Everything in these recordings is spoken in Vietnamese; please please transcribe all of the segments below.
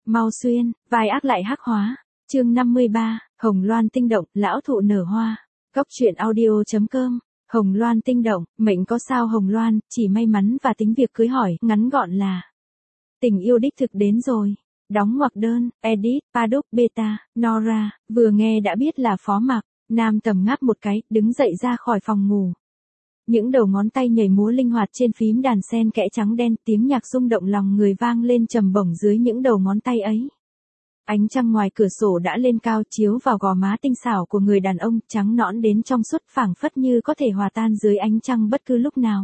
Mau xuyên, vai ác lại hắc hóa. Chương 53, Hồng Loan tinh động, lão thụ nở hoa. Góc truyện audio.com. Hồng Loan tinh động, mệnh có sao Hồng Loan, chỉ may mắn và tính việc cưới hỏi, ngắn gọn là tình yêu đích thực đến rồi. Đóng ngoặc đơn, edit, Paddock Beta, Nora, vừa nghe đã biết là Phó Mặc. Nam Tầm ngáp một cái, đứng dậy ra khỏi phòng ngủ. Những đầu ngón tay nhảy múa linh hoạt trên phím đàn sen kẽ trắng đen, tiếng nhạc rung động lòng người vang lên trầm bổng dưới những đầu ngón tay ấy. Ánh trăng ngoài cửa sổ đã lên cao chiếu vào gò má tinh xảo của người đàn ông, trắng nõn đến trong suốt phảng phất như có thể hòa tan dưới ánh trăng bất cứ lúc nào.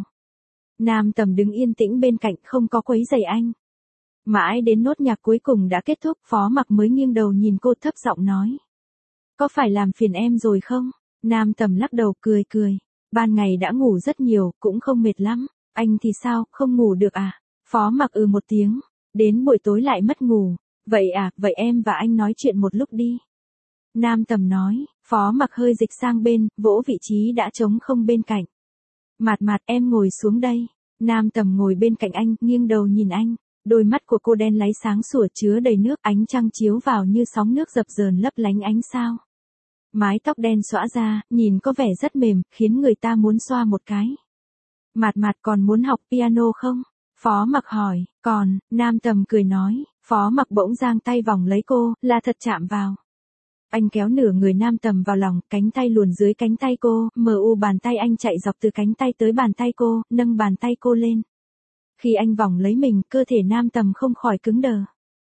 Nam Tầm đứng yên tĩnh bên cạnh không có quấy rầy anh. Mãi đến nốt nhạc cuối cùng đã kết thúc, Phó Mặc mới nghiêng đầu nhìn cô thấp giọng nói. Có phải làm phiền em rồi không? Nam Tầm lắc đầu cười cười. Ban ngày đã ngủ rất nhiều, cũng không mệt lắm. Anh thì sao, không ngủ được à? Phó Mặc một tiếng. Đến buổi tối lại mất ngủ. Vậy à, vậy em và anh nói chuyện một lúc đi. Nam Tầm nói. Phó Mặc hơi dịch sang bên, vỗ vị trí đã trống không bên cạnh. Mạt Mạt, em ngồi xuống đây. Nam Tầm ngồi bên cạnh anh, nghiêng đầu nhìn anh. Đôi mắt của cô đen láy sáng sủa chứa đầy nước, ánh trăng chiếu vào như sóng nước dập dờn lấp lánh ánh sao. Mái tóc đen xõa ra, nhìn có vẻ rất mềm, khiến người ta muốn xoa một cái. Mạt Mạt còn muốn học piano không? Phó Mặc hỏi. Còn, Nam Tầm cười nói. Phó Mặc bỗng giang tay vòng lấy cô, là thật chạm vào. Anh kéo nửa người Nam Tầm vào lòng, cánh tay luồn dưới cánh tay cô, bàn tay anh chạy dọc từ cánh tay tới bàn tay cô, nâng bàn tay cô lên. Khi anh vòng lấy mình, cơ thể Nam Tầm không khỏi cứng đờ.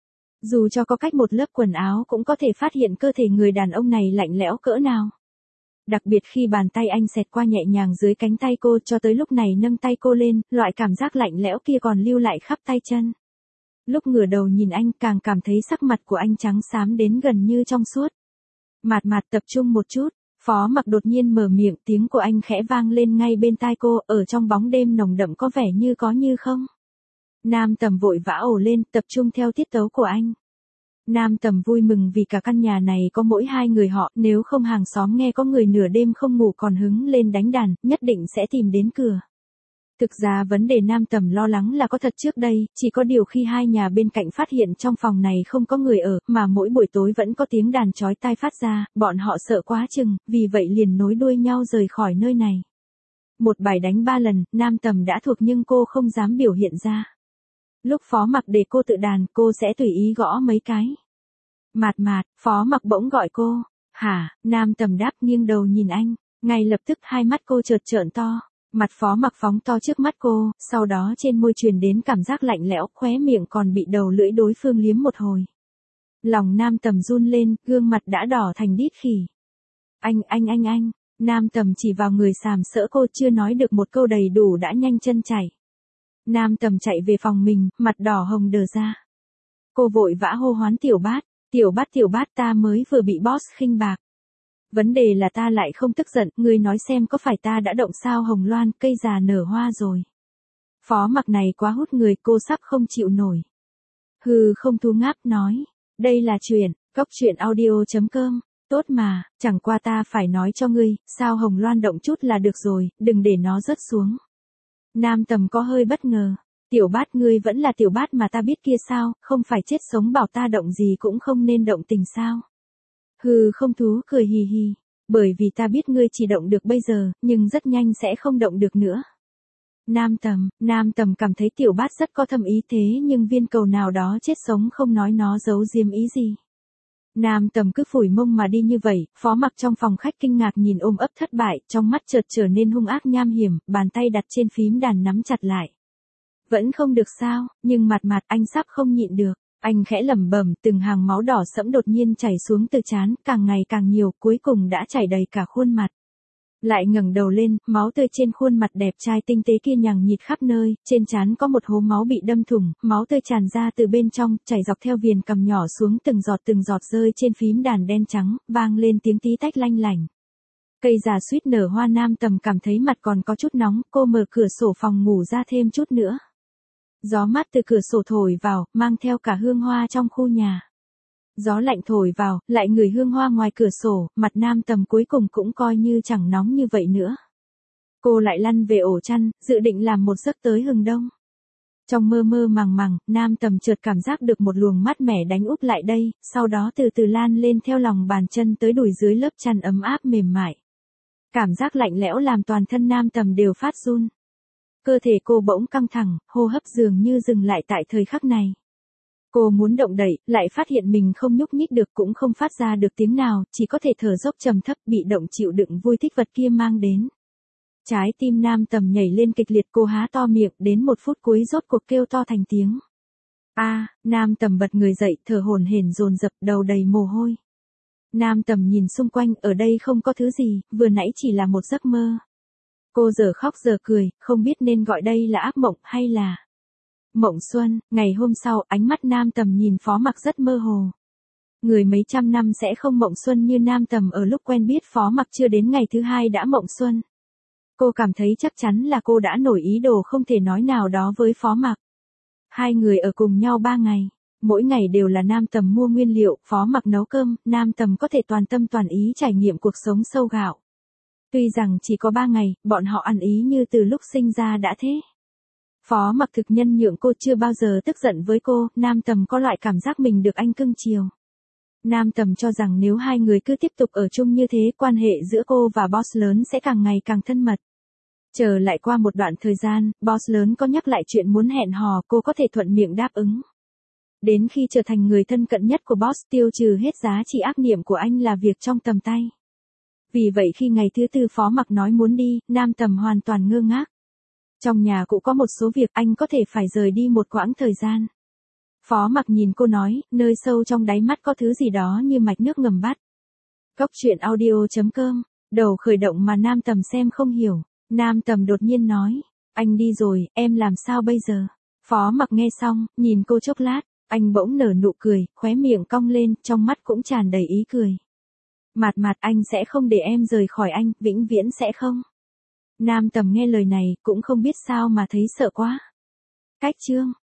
Dù cho có cách một lớp quần áo cũng có thể phát hiện cơ thể người đàn ông này lạnh lẽo cỡ nào. Đặc biệt khi bàn tay anh xẹt qua nhẹ nhàng dưới cánh tay cô cho tới lúc này nâng tay cô lên, loại cảm giác lạnh lẽo kia còn lưu lại khắp tay chân. Lúc ngửa đầu nhìn anh càng cảm thấy sắc mặt của anh trắng xám đến gần như trong suốt. Mạt Mạt tập trung một chút, Phó Mặc đột nhiên mở miệng, tiếng của anh khẽ vang lên ngay bên tai cô, ở trong bóng đêm nồng đậm có vẻ như có như không. Nam Tầm vội vã ồ lên, tập trung theo tiết tấu của anh. Nam Tầm vui mừng vì cả căn nhà này có mỗi hai người họ, nếu không hàng xóm nghe có người nửa đêm không ngủ còn hứng lên đánh đàn, nhất định sẽ tìm đến cửa. Thực ra vấn đề Nam Tầm lo lắng là có thật trước đây, chỉ có điều khi hai nhà bên cạnh phát hiện trong phòng này không có người ở, mà mỗi buổi tối vẫn có tiếng đàn chói tai phát ra, bọn họ sợ quá chừng, vì vậy liền nối đuôi nhau rời khỏi nơi này. Một bài đánh 3 lần, Nam Tầm đã thuộc nhưng cô không dám biểu hiện ra. Lúc Phó Mặc để cô tự đàn, cô sẽ tùy ý gõ mấy cái. Mạt Mạt, Phó Mặc bỗng gọi cô. Hả? Nam Tầm đáp nghiêng đầu nhìn anh. Ngay lập tức hai mắt cô chợt trợn to. Mặt Phó Mặc phóng to trước mắt cô, sau đó trên môi truyền đến cảm giác lạnh lẽo, khóe miệng còn bị đầu lưỡi đối phương liếm một hồi. Lòng Nam Tầm run lên, gương mặt đã đỏ thành đít khỉ. Anh. Nam Tầm chỉ vào người sàm sỡ cô, chưa nói được một câu đầy đủ đã nhanh chân chạy. Nam Tầm chạy về phòng mình, mặt đỏ hồng đờ ra. Cô vội vã hô hoán Tiểu Bát, ta mới vừa bị boss khinh bạc. Vấn đề là ta lại không tức giận, ngươi nói xem có phải ta đã động sao Hồng Loan, cây già nở hoa rồi. Phó Mặc này quá hút người, cô sắp không chịu nổi. Hừ không thu ngáp nói. Đây là chuyện, góc truyện audio.com. Tốt mà, chẳng qua ta phải nói cho ngươi, sao Hồng Loan động chút là được rồi, đừng để nó rớt xuống. Nam Tầm có hơi bất ngờ. Tiểu Bát, ngươi vẫn là Tiểu Bát mà ta biết kia sao, không phải chết sống bảo ta động gì cũng không nên động tình sao. Hừ không thú cười hì hì. Bởi vì ta biết ngươi chỉ động được bây giờ, nhưng rất nhanh sẽ không động được nữa. Nam Tầm cảm thấy Tiểu Bát rất có thâm ý thế nhưng viên cầu nào đó chết sống không nói nó giấu diếm ý gì. Nam Tầm cứ phủi mông mà đi như vậy, Phó Mặc trong phòng khách kinh ngạc nhìn ôm ấp thất bại, trong mắt chợt trở nên hung ác nham hiểm, bàn tay đặt trên phím đàn nắm chặt lại. Vẫn không được sao, nhưng Mạt Mạt anh sắp không nhịn được. Anh khẽ lẩm bẩm, từng hàng máu đỏ sẫm đột nhiên chảy xuống từ trán, càng ngày càng nhiều, cuối cùng đã chảy đầy cả khuôn mặt. Lại ngẩng đầu lên, máu tươi trên khuôn mặt đẹp trai tinh tế kia nhằng nhịt khắp nơi, trên trán có một hố máu bị đâm thủng, máu tươi tràn ra từ bên trong, chảy dọc theo viền cằm nhỏ xuống từng giọt rơi trên phím đàn đen trắng, vang lên tiếng tí tách lanh lảnh. Cây già suýt nở hoa. Nam Tầm cảm thấy mặt còn có chút nóng, cô mở cửa sổ phòng ngủ ra thêm chút nữa. Gió mát từ cửa sổ thổi vào, mang theo cả hương hoa trong khu nhà. Gió lạnh thổi vào, lại ngửi hương hoa ngoài cửa sổ, mặt Nam Tầm cuối cùng cũng coi như chẳng nóng như vậy nữa. Cô lại lăn về ổ chăn, dự định làm một giấc tới hừng đông. Trong mơ mơ màng màng, Nam Tầm chợt cảm giác được một luồng mát mẻ đánh úp lại đây, sau đó từ từ lan lên theo lòng bàn chân tới đùi dưới lớp chăn ấm áp mềm mại. Cảm giác lạnh lẽo làm toàn thân Nam Tầm đều phát run. Cơ thể cô bỗng căng thẳng, hô hấp dường như dừng lại tại thời khắc này. Cô muốn động đậy, lại phát hiện mình không nhúc nhích được cũng không phát ra được tiếng nào, chỉ có thể thở dốc trầm thấp bị động chịu đựng vui thích vật kia mang đến. Trái tim Nam Tầm nhảy lên kịch liệt, cô há to miệng, đến 1 phút cuối rốt cuộc kêu to thành tiếng. Nam Tầm bật người dậy, thở hổn hển dồn dập, đầu đầy mồ hôi. Nam Tầm nhìn xung quanh, ở đây không có thứ gì, vừa nãy chỉ là một giấc mơ. Cô giờ khóc giờ cười, không biết nên gọi đây là ác mộng hay là mộng xuân. Ngày hôm sau, ánh mắt Nam Tầm nhìn Phó Mặc rất mơ hồ. Người mấy trăm năm sẽ không mộng xuân như Nam Tầm ở lúc quen biết Phó Mặc, chưa đến ngày thứ 2 đã mộng xuân. Cô cảm thấy chắc chắn là cô đã nổi ý đồ không thể nói nào đó với Phó Mặc. 2 người ở cùng nhau 3 ngày. Mỗi ngày đều là Nam Tầm mua nguyên liệu, Phó Mặc nấu cơm, Nam Tầm có thể toàn tâm toàn ý trải nghiệm cuộc sống sâu gạo. Tuy rằng chỉ có 3 ngày, bọn họ ăn ý như từ lúc sinh ra đã thế. Phó Mặc thực nhân nhượng cô, chưa bao giờ tức giận với cô, Nam Tầm có loại cảm giác mình được anh cưng chiều. Nam Tầm cho rằng nếu 2 người cứ tiếp tục ở chung như thế, quan hệ giữa cô và boss lớn sẽ càng ngày càng thân mật. Chờ lại qua một đoạn thời gian, boss lớn có nhắc lại chuyện muốn hẹn hò, cô có thể thuận miệng đáp ứng. Đến khi trở thành người thân cận nhất của boss, tiêu trừ hết giá trị ác niệm của anh là việc trong tầm tay. Vì vậy khi ngày thứ 4 Phó Mặc nói muốn đi, Nam Tầm hoàn toàn ngơ ngác. Trong nhà cũng có một số việc, anh có thể phải rời đi một quãng thời gian. Phó Mặc nhìn cô nói, nơi sâu trong đáy mắt có thứ gì đó như mạch nước ngầm bắt. Góc truyện audio.com, đầu khởi động mà Nam Tầm xem không hiểu. Nam Tầm đột nhiên nói, anh đi rồi, em làm sao bây giờ? Phó Mặc nghe xong, nhìn cô chốc lát, anh bỗng nở nụ cười, khóe miệng cong lên, trong mắt cũng tràn đầy ý cười. Mạt, anh sẽ không để em rời khỏi anh, vĩnh viễn sẽ không. Nam Tầm nghe lời này, cũng không biết sao mà thấy sợ quá. Cách chương